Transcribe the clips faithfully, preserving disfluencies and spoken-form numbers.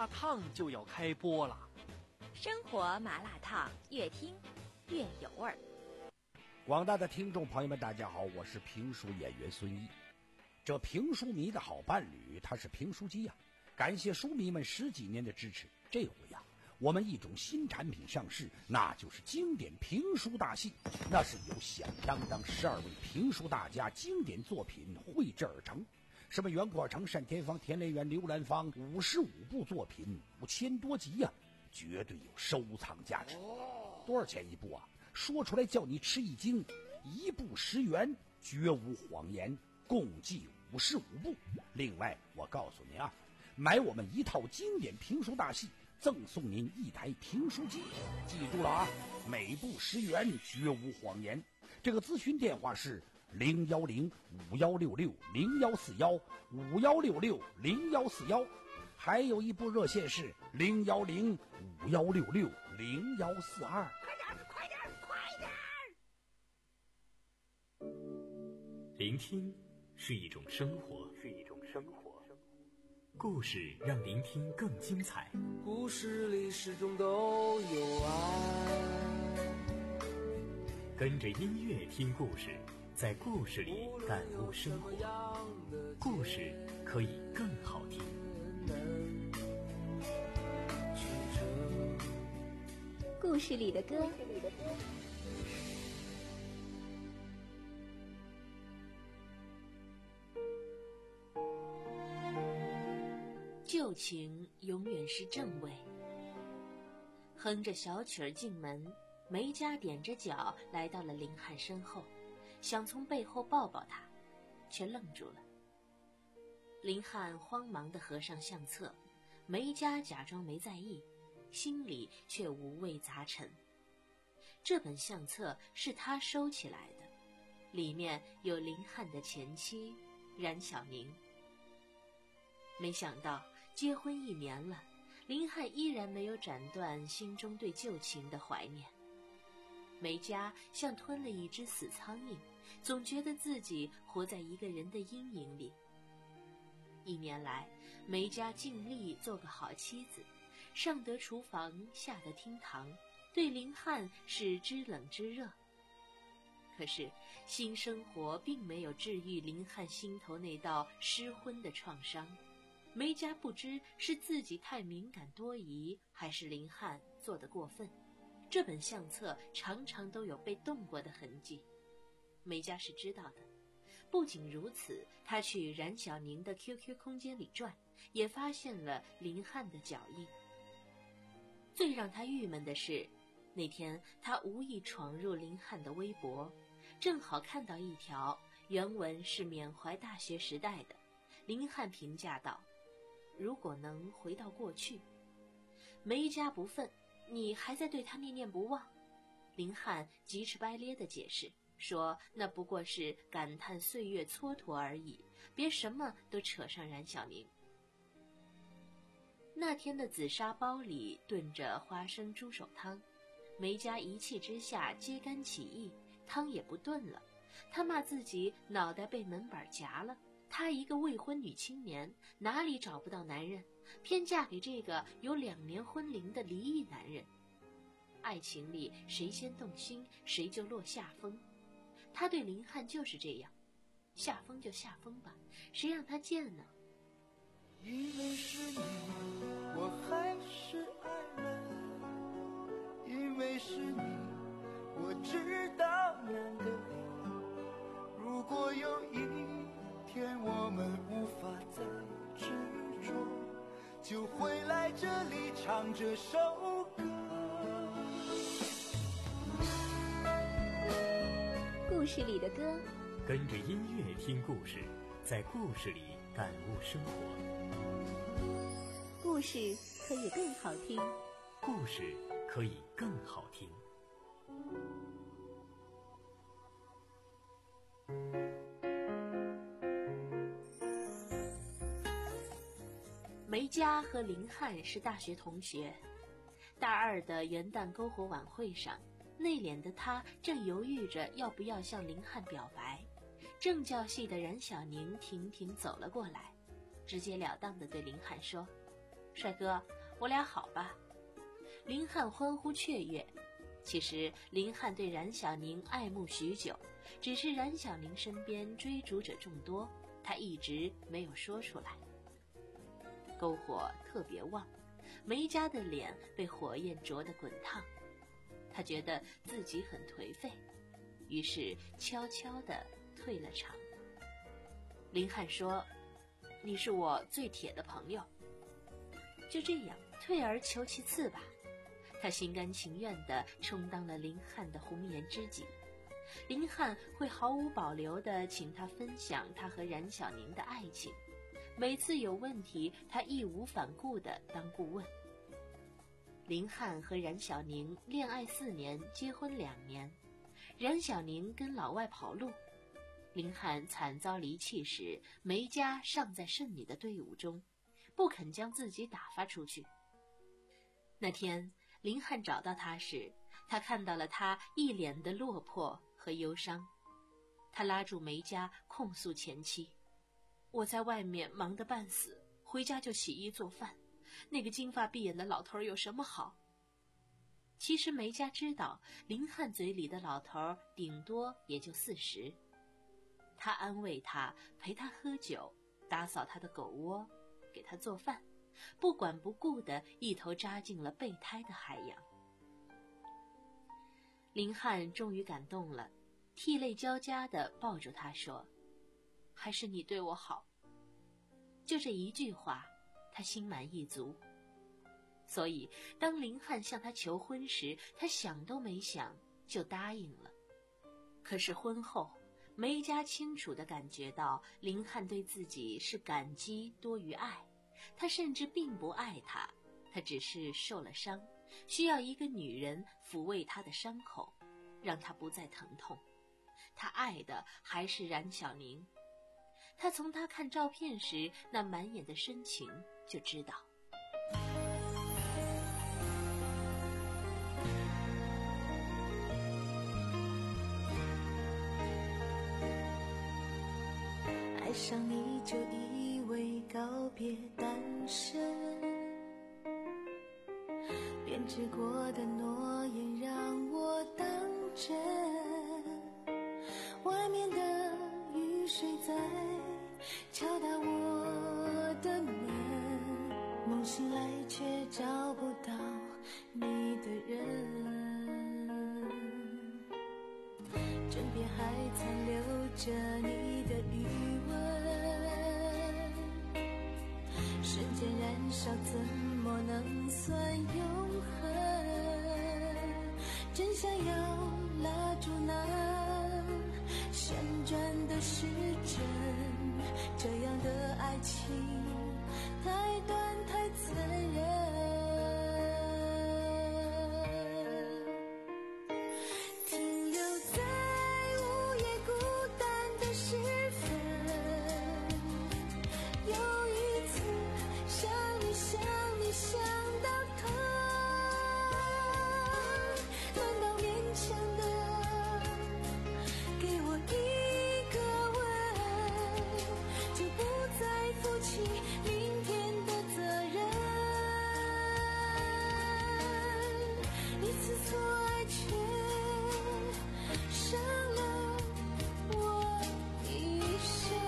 烫就要开播了。 生活麻辣烫，越听越有味儿。 广大的听众朋友们，大家好，我是评书演员孙一。这评书迷的好伴侣，他是评书机呀、啊！感谢书迷们十几年的支持。这回呀、啊，我们一种新产品上市，那就是经典评书大戏。那是由响当当十二位评书大家经典作品绘制而成。什么袁阔成、单田芳、田连元、刘兰芳，五十五部作品，五千多集呀、啊，绝对有收藏价值。多少钱一部啊？说出来叫你吃一惊，一部十元，绝无谎言，共计五十五部。另外我告诉您啊，买我们一套经典评书大戏，赠送您一台评书机。记住了啊，每部十元，绝无谎言。这个咨询电话是零幺零五幺六六零幺四幺五幺六六零幺四幺，还有一部热线是零幺零五幺六六零幺四二。 快点，快点，快点！ 聆听是一种生活，是一种生活。故事让聆听更精彩。 故事里始终都有爱。 跟着音乐听故事，在故事里感悟生活。故事可以更好听。 故事里的歌。 旧情永远是正位。哼着小曲儿进门，梅佳踮着脚来到了林汉身后，想从背后抱抱他，却愣住了。林汉慌忙地合上相册，梅佳假装没在意，心里却五味杂陈。这本相册是他收起来的，里面有林汉的前妻冉小宁。没想到结婚一年了，林汉依然没有斩断心中对旧情的怀念。梅佳像吞了一只死苍蝇，总觉得自己活在一个人的阴影里。一年来，梅佳尽力做个好妻子，上得厨房，下得厅堂，对林汉是知冷知热。可是新生活并没有治愈林汉心头那道失婚的创伤。梅佳不知是自己太敏感多疑，还是林汉做得过分。这本相册常常都有被动过的痕迹，梅佳是知道的。不仅如此，他去冉小宁的 Q Q 空间里转，也发现了林汉的脚印。最让他郁闷的是，那天他无意闯入林汉的微博，正好看到一条原文是缅怀大学时代的。林汉评价道：如果能回到过去。梅佳不忿，你还在对他念念不忘？林汉急赤白咧地解释说，那不过是感叹岁月蹉跎而已，别什么都扯上冉小宁。那天的紫砂煲里炖着花生猪手汤，梅佳一气之下揭竿起义，汤也不炖了。他骂自己脑袋被门板夹了，她一个未婚女青年，哪里找不到男人，偏嫁给这个有两年婚龄的离异男人。爱情里谁先动心，谁就落下风。她对林汉就是这样，下风就下风吧，谁让他贱呢？ 因为是你，我还是爱了；因为是你，我知道难得你。如果有一天我们无法再执着，就会来这里唱这首歌。 故事里的歌， 跟着音乐听故事，在故事里感悟生活。 故事可以更好听， 故事可以更好听。 梅佳和林汉是大学同学，大二的元旦篝火晚会上，内敛的他正犹豫着要不要向林汉表白，正教系的冉小宁婷婷走了过来，直截了当地对林汉说：帅哥， 我俩好吧？林汉欢呼雀跃。其实林汉对冉小宁爱慕许久，只是冉小宁身边追逐者众多，他一直没有说出来。篝火特别旺，梅家的脸被火焰灼得滚烫，他觉得自己很颓废，于是悄悄地退了场。林汉说：“你是我最铁的朋友。”就这样，退而求其次吧。他心甘情愿地充当了林汉的红颜知己。林汉会毫无保留地请他分享他和冉小宁的爱情，每次有问题，他义无反顾地当顾问。林汉和冉小宁恋爱四年，结婚两年。冉小宁跟老外跑路，林汉惨遭离弃时，梅家尚在剩女的队伍中，不肯将自己打发出去。那天林汉找到他时，他看到了他一脸的落魄和忧伤。他拉住梅家控诉前妻：“我在外面忙得半死，回家就洗衣做饭，那个金发碧眼的老头有什么好？”其实梅家知道林汉嘴里的老头顶多也就四十。他安慰他，陪他喝酒，打扫他的狗窝，给他做饭，不管不顾地一头扎进了备胎的海洋。林汉终于感动了，涕泪交加地抱住他说：“还是你对我好。”就这一句话，他心满意足。所以当林汉向他求婚时，他想都没想就答应了。可是婚后，梅家清楚地感觉到林汉对自己是感激多于爱，他甚至并不爱他，他只是受了伤，需要一个女人抚慰他的伤口，让他不再疼痛。他爱的还是冉小宁，他从他看照片时那满眼的深情就知道。 爱上你就以为告别单身，编织过的诺言让我当真，外面的雨水在敲打我的门，梦醒来却找不到你的人，枕边还残留着你的余温，瞬间燃烧怎么能算永恒？真想要拉住那旋转的时针，这样的爱情太短太残忍。停留在午夜孤单的时分，又一次想你想你想到疼，难道勉强的给我一个吻，就不再负起明天的责任？一次错爱却伤了我一生。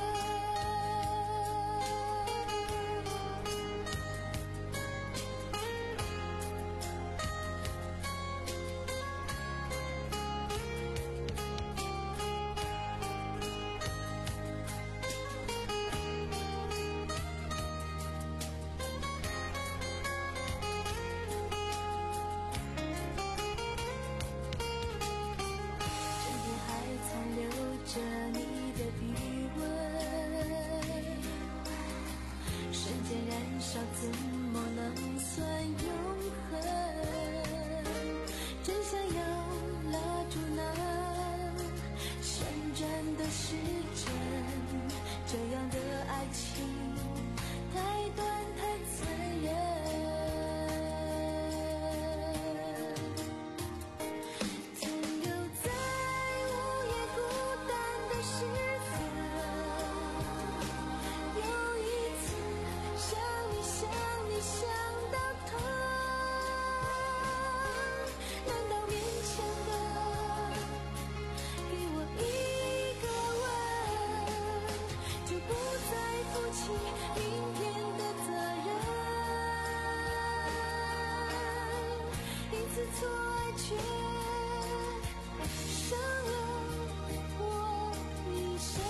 错爱却伤了我一生，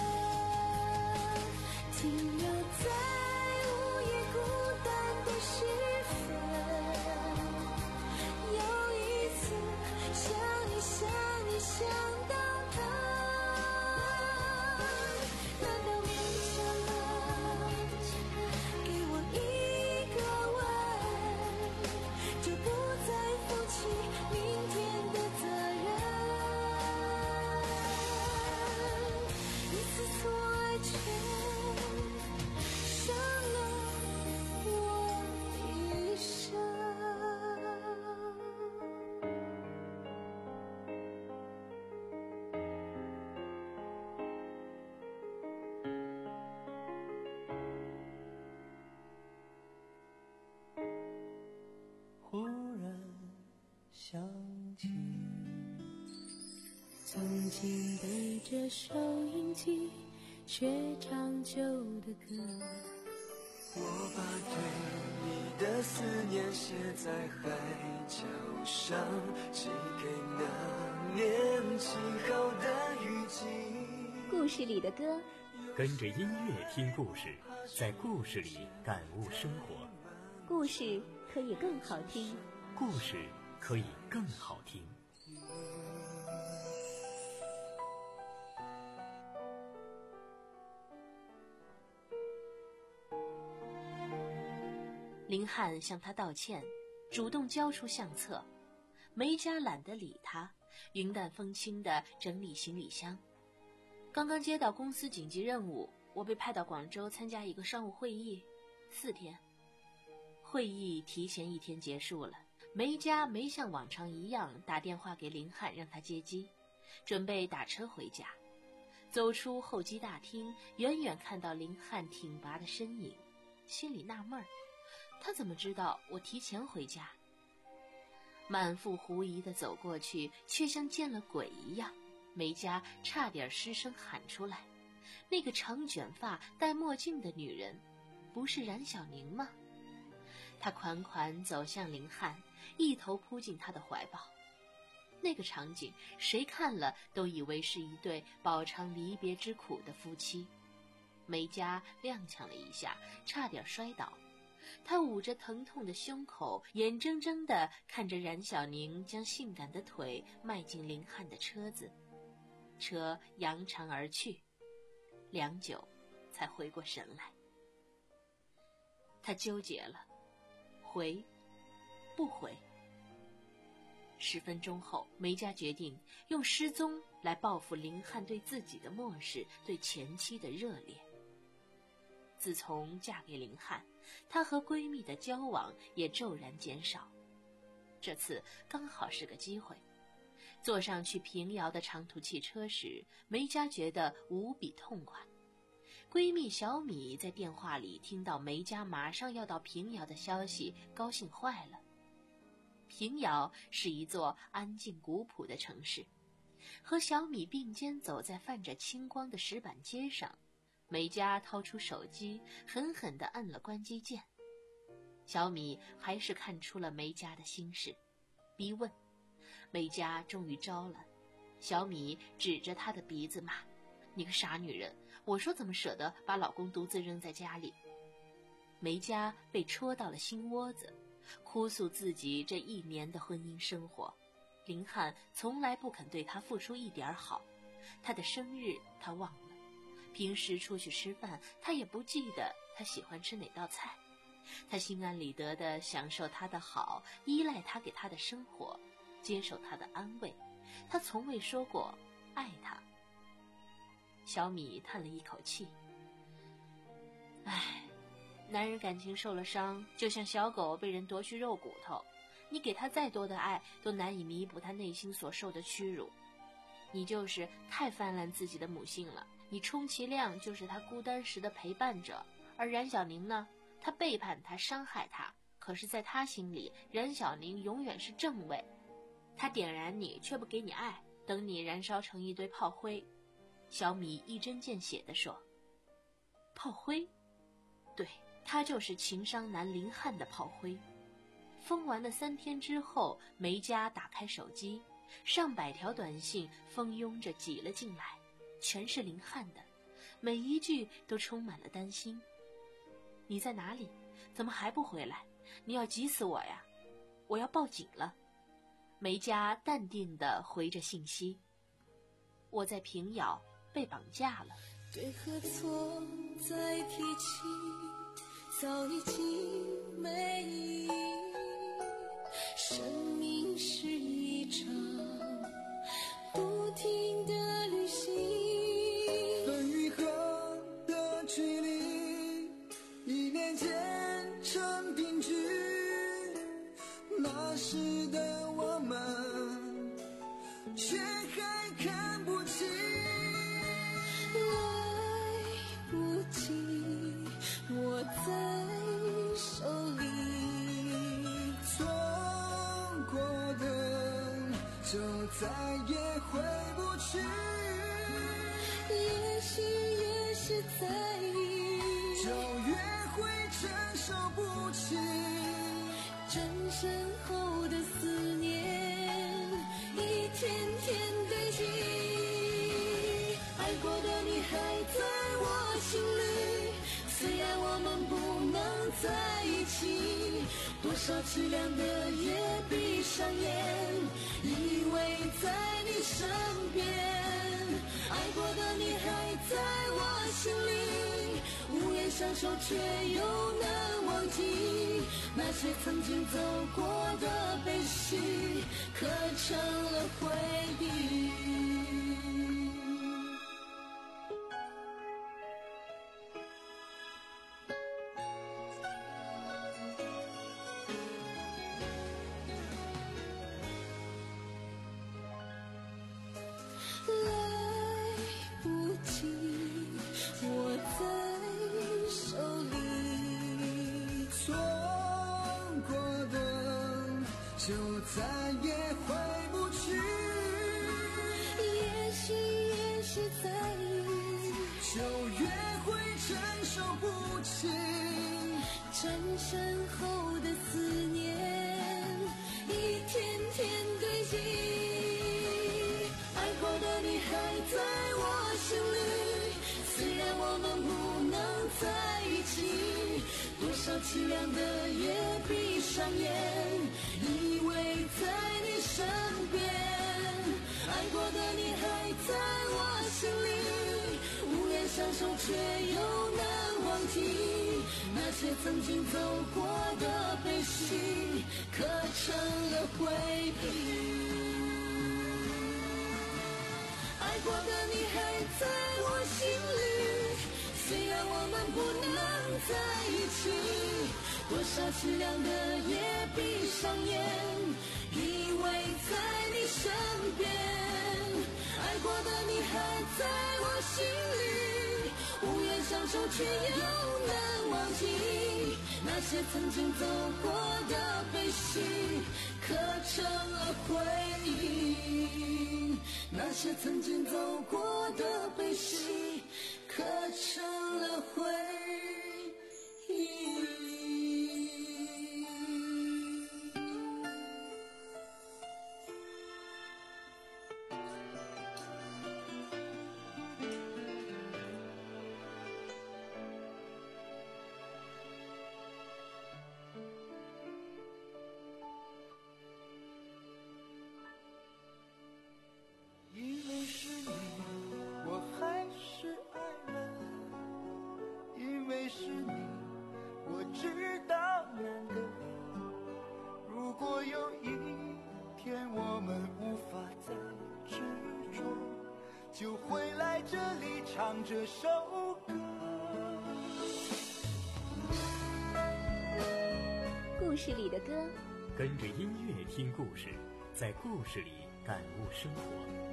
停留在午夜孤单的时分，又一次想你想你想到他，难道勉强了给我一个吻，就不再负起明天的责任？一次错爱却伤了我一生。 忽然想起， 曾经对着收音机学唱旧的歌， 我把对你的思念写在海角上，寄给那年轻好的雨季。 故事里的歌， 跟着音乐听故事，在故事里感悟生活。 故事可以更好听。 故事可以更好听。 林汉向他道歉，主动交出相册。梅佳懒得理他，云淡风轻地整理行李箱。刚刚接到公司紧急任务，我被派到广州参加一个商务会议，四天。会议提前一天结束了，梅佳没像往常一样打电话给林汉让他接机，准备打车回家。走出候机大厅，远远看到林汉挺拔的身影，心里纳闷儿，他怎么知道我提前回家？满腹狐疑地走过去，却像见了鬼一样。梅佳差点失声喊出来：“那个长卷发、戴墨镜的女人，不是冉小宁吗？”他款款走向林汉，一头扑进他的怀抱。那个场景，谁看了都以为是一对饱尝离别之苦的夫妻。梅佳踉跄了一下，差点摔倒。他捂着疼痛的胸口，眼睁睁地看着冉小宁将性感的腿迈进林汉的车子，车扬长而去，良久才回过神来。他纠结了，回不回？十分钟后，梅佳决定用失踪来报复林汉对自己的漠视，对前妻的热烈。自从嫁给林汉，她和闺蜜的交往也骤然减少。这次刚好是个机会。坐上去平遥的长途汽车时，梅佳觉得无比痛快。闺蜜小米在电话里听到梅佳马上要到平遥的消息，高兴坏了。平遥是一座安静古朴的城市，和小米并肩走在泛着青光的石板街上。梅佳掏出手机，狠狠地按了关机键。小米还是看出了梅佳的心事，逼问。梅佳终于招了，小米指着她的鼻子骂：“你个傻女人，我说怎么舍得把老公独自扔在家里？”梅佳被戳到了心窝子，哭诉自己这一年的婚姻生活。林汉从来不肯对她付出一点好，她的生日她忘了，平时出去吃饭她也不记得她喜欢吃哪道菜。她心安理得地享受她的好，依赖她给她的生活，接受她的安慰。她从未说过爱她。小米叹了一口气，唉，男人感情受了伤，就像小狗被人夺去肉骨头，你给他再多的爱，都难以弥补他内心所受的屈辱。你就是太泛滥自己的母性了，你充其量就是他孤单时的陪伴者。而冉小宁呢，他背叛他，伤害他，可是在他心里，冉小宁永远是正位。他点燃你，却不给你爱，等你燃烧成一堆炮灰。小米一针见血地说：“炮灰？对，他就是情商男林汉的炮灰。 封完了三天之后，梅佳打开手机，上百条短信蜂拥着挤了进来，全是林汉的，每一句都充满了担心。你在哪里？怎么还不回来？你要急死我呀！我要报警了。梅佳淡定地回着信息：我在平遥被绑架了。 对和错再提起，早已经没意义。生命是一场不停的旅行， 分与合的距离，一念间成定局。那时的我们，却还看不清。 来不及，握在手里。 错过的，就再也回不去。 也许越是在意， 就越会承受不起。 真身后的思念，一天天堆积。爱过的你还在我心里，虽然我们不能在一起。多少凄凉的夜，闭上眼，依偎在你身边。爱过的你还在我心里，无言相守却又难忘记。那些曾经走过的悲喜，刻成了回忆。来不及，握在手里。 错过的，就再也回不去。 也许越是在意， 就越会承受不起。 真身后的思念，一天天堆积。爱过的你还在我心里，虽然我们不能在一起。多少凄凉的夜，闭上眼，依偎在你身边。爱过的你还在我心里，无言相守却又难忘记。那些曾经走过的悲喜，刻成了回忆。爱过的你还在我心里，虽然我们不能在一起。多少凄凉的夜，闭上眼，依偎在你身边。爱过的你还在我心里，无言相守却又难忘记。那些曾经走过的悲喜，刻成了回忆。那些曾经走过的悲喜，刻成了回忆。 因为是你，我还是爱了。因为是你，我知道难得。如果有一天我们无法再执着，就会来这里唱这首歌。 故事里的歌， 跟着音乐听故事，在故事里感悟生活。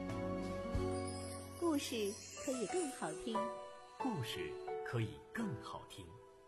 故事可以更好听。 故事可以更好听。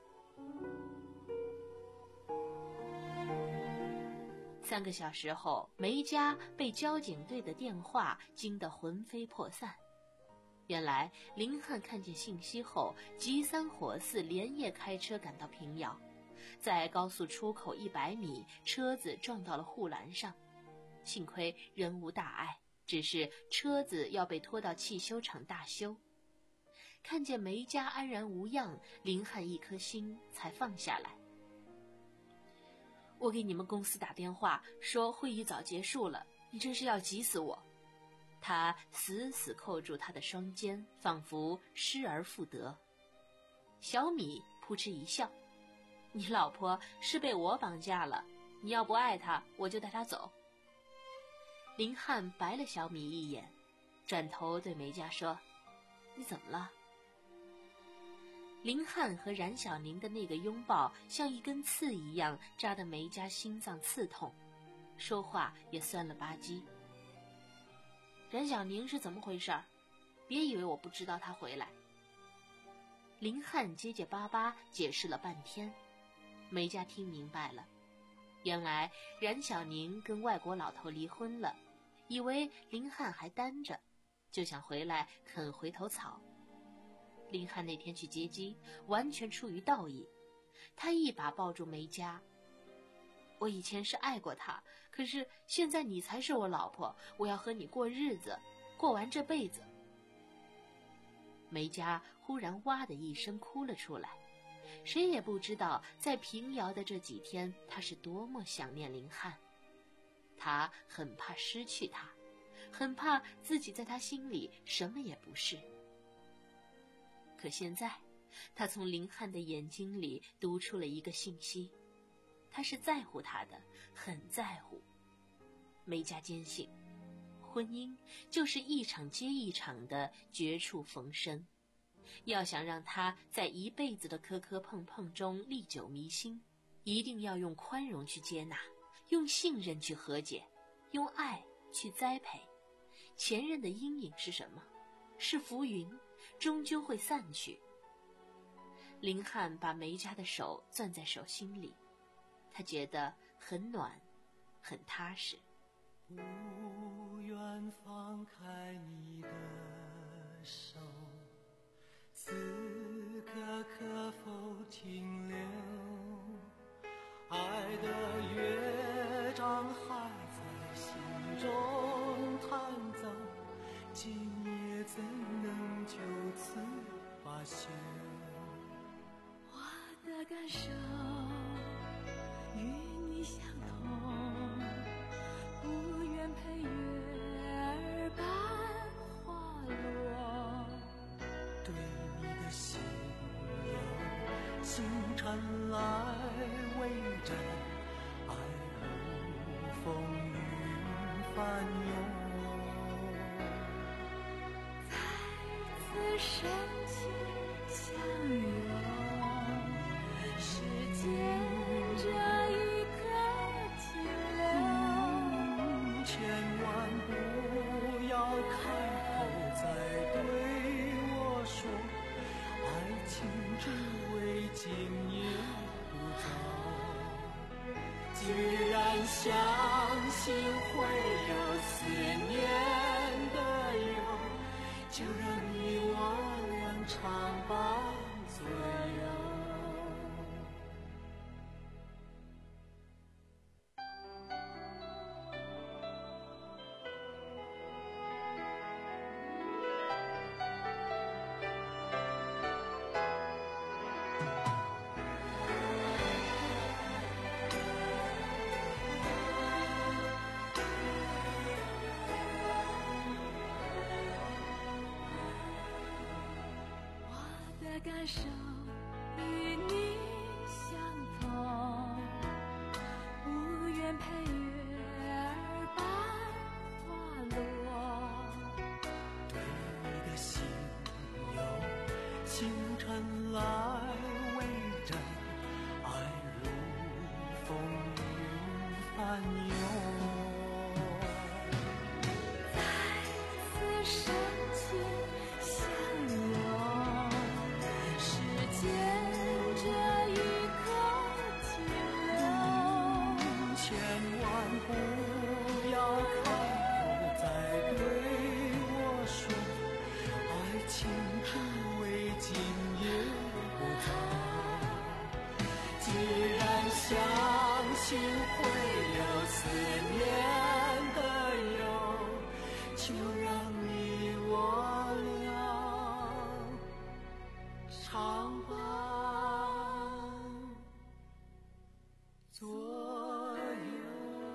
三个小时后，梅佳被交警队的电话惊得魂飞魄散。原来林汉看见信息后，急三火四连夜开车赶到平遥， 在高速出口一百米，车子撞到了护栏上，幸亏人无大碍，只是车子要被拖到汽修厂大修。看见梅家安然无恙，林汉一颗心才放下来。我给你们公司打电话说会议早结束了，你真是要急死我。他死死扣住他的双肩，仿佛失而复得。小米扑哧一笑，你老婆是被我绑架了，你要不爱她，我就带她走。林汉白了小米一眼，转头对梅家说，你怎么了？林汉和冉小宁的那个拥抱像一根刺一样扎得梅家心脏刺痛，说话也酸了吧唧。冉小宁是怎么回事儿？别以为我不知道他回来。林汉结结巴巴解释了半天，梅家听明白了，原来冉小宁跟外国老头离婚了，以为林汉还单着，就想回来啃回头草。林汉那天去接机，完全出于道义，他一把抱住梅家，我以前是爱过他，可是现在你才是我老婆，我要和你过日子，过完这辈子。梅家忽然哇的一声哭了出来，谁也不知道在平遥的这几天，他是多么想念林汉。他很怕失去他，很怕自己在他心里什么也不是。可现在，他从林汉的眼睛里读出了一个信息，他是在乎他的，很在乎。梅家坚信，婚姻就是一场接一场的绝处逢生。要想让他在一辈子的磕磕碰碰中历久弥新，一定要用宽容去接纳，用信任去和解，用爱去栽培。前任的阴影是什么？是浮云，终究会散去。林汉把梅家的手攥在手心里，他觉得很暖，很踏实。 不愿放开你的手，此刻可否停留？爱的乐章还在心中弹奏，今夜怎能就此罢休？ 我的感受与你相同，不愿陪月儿般滑落。 对你的心有星辰来围着，爱如风云翻涌。 再次深情相拥，时间这一刻停留。 千万不要开口再对我说，爱情只为今夜不走。既然相信会有思念的忧，就让你我俩常伴左右。 感受与你相同，不愿陪月儿般滑落。 对你的心有星辰来围着，爱如风云翻涌。 再次深情相拥，时间这一刻停留。 千万不要开口再对我说，爱情只为今夜不心会有思念的忧，就让你我俩常伴左右。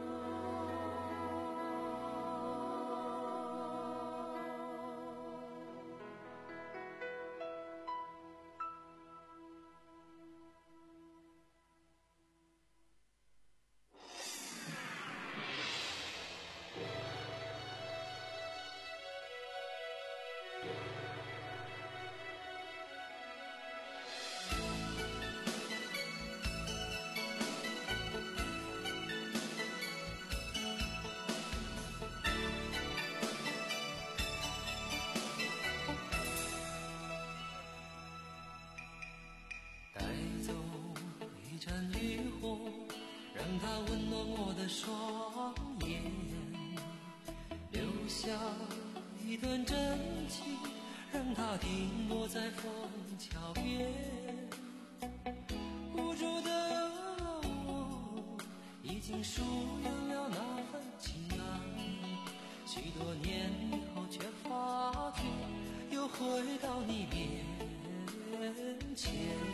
让它温暖我的双眼，留下一段真情，让它停落在枫桥边。无助的我已经疏远了那份情感，许多年以后却发觉又回到你面前。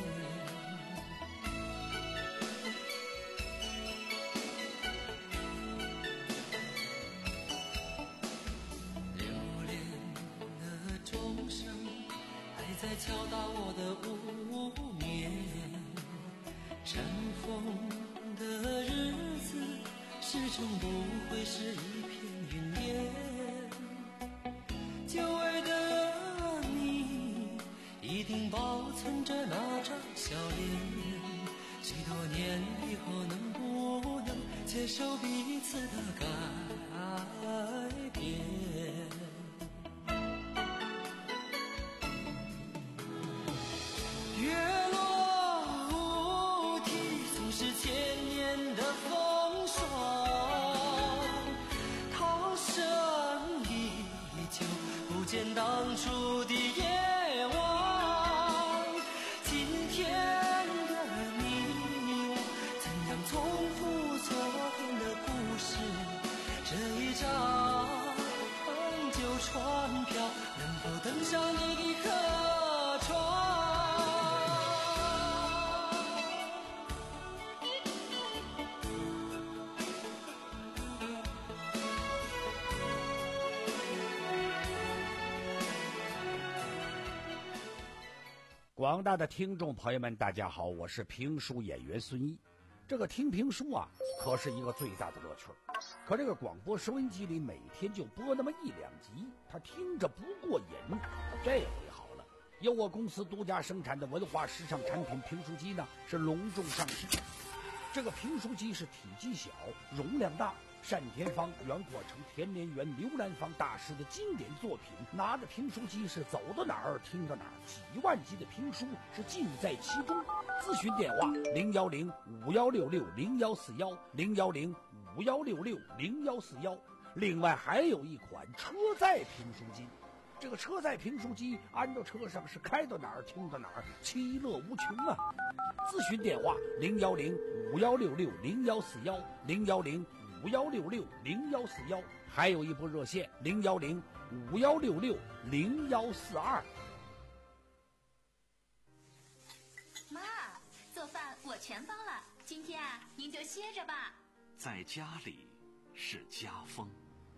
在敲打我的无眠，尘封的日子始终不会是一片云烟。久违的你一定保存着那张笑脸，许多年以后能不能接受彼此的改变？月落乌啼，总是千年的风霜。涛声依旧，不见当初的夜晚。今天的你我，怎样重复昨天的故事？这一张旧船票，能否登上你的客船？ 广大的听众朋友们大家好，我是评书演员孙一。这个听评书啊可是一个最大的乐趣，可这个广播收音机里每天就播那么一两集，他听着不过瘾。这回好了，由我公司独家生产的文化时尚产品评书机呢是隆重上市。这个评书机是体积小，容量大，单田芳、袁阔成、田连元、刘兰芳大师的经典作品，拿着评书机是走到哪儿听到哪儿，几万集的评书是尽在其中。咨询电话零幺零五幺六六零幺四幺零幺零五幺六六零幺四幺。另外还有一款车载评书机，这个车载评书机安到车上是开到哪儿听到哪儿，其乐无穷啊！咨询电话零幺零五幺六六零幺四幺零幺零五幺六六零幺四幺，还有一部热线零幺零五幺六六零幺四二。 妈，做饭我全包了，今天啊，您就歇着吧。 在家里是家风。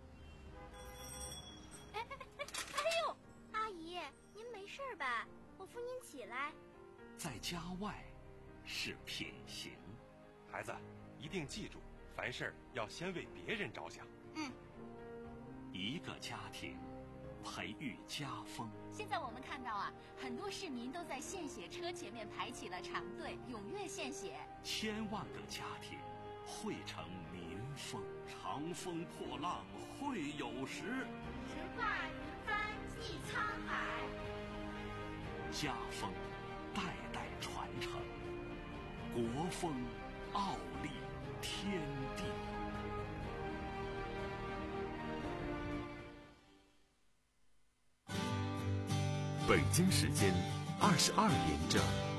哎哎哎哎呦，阿姨，您没事吧？我扶您起来。 在家外是品行。 孩子，一定记住，凡事要先为别人着想。 嗯。 一个家庭培育家风。 现在我们看到啊，很多市民都在献血车前面排起了长队，踊跃献血。 千万个家庭汇成民风。长风破浪会有时， 直挂云帆济沧海。 家风代代传承，国风傲立天地。 北京时间二十二点整。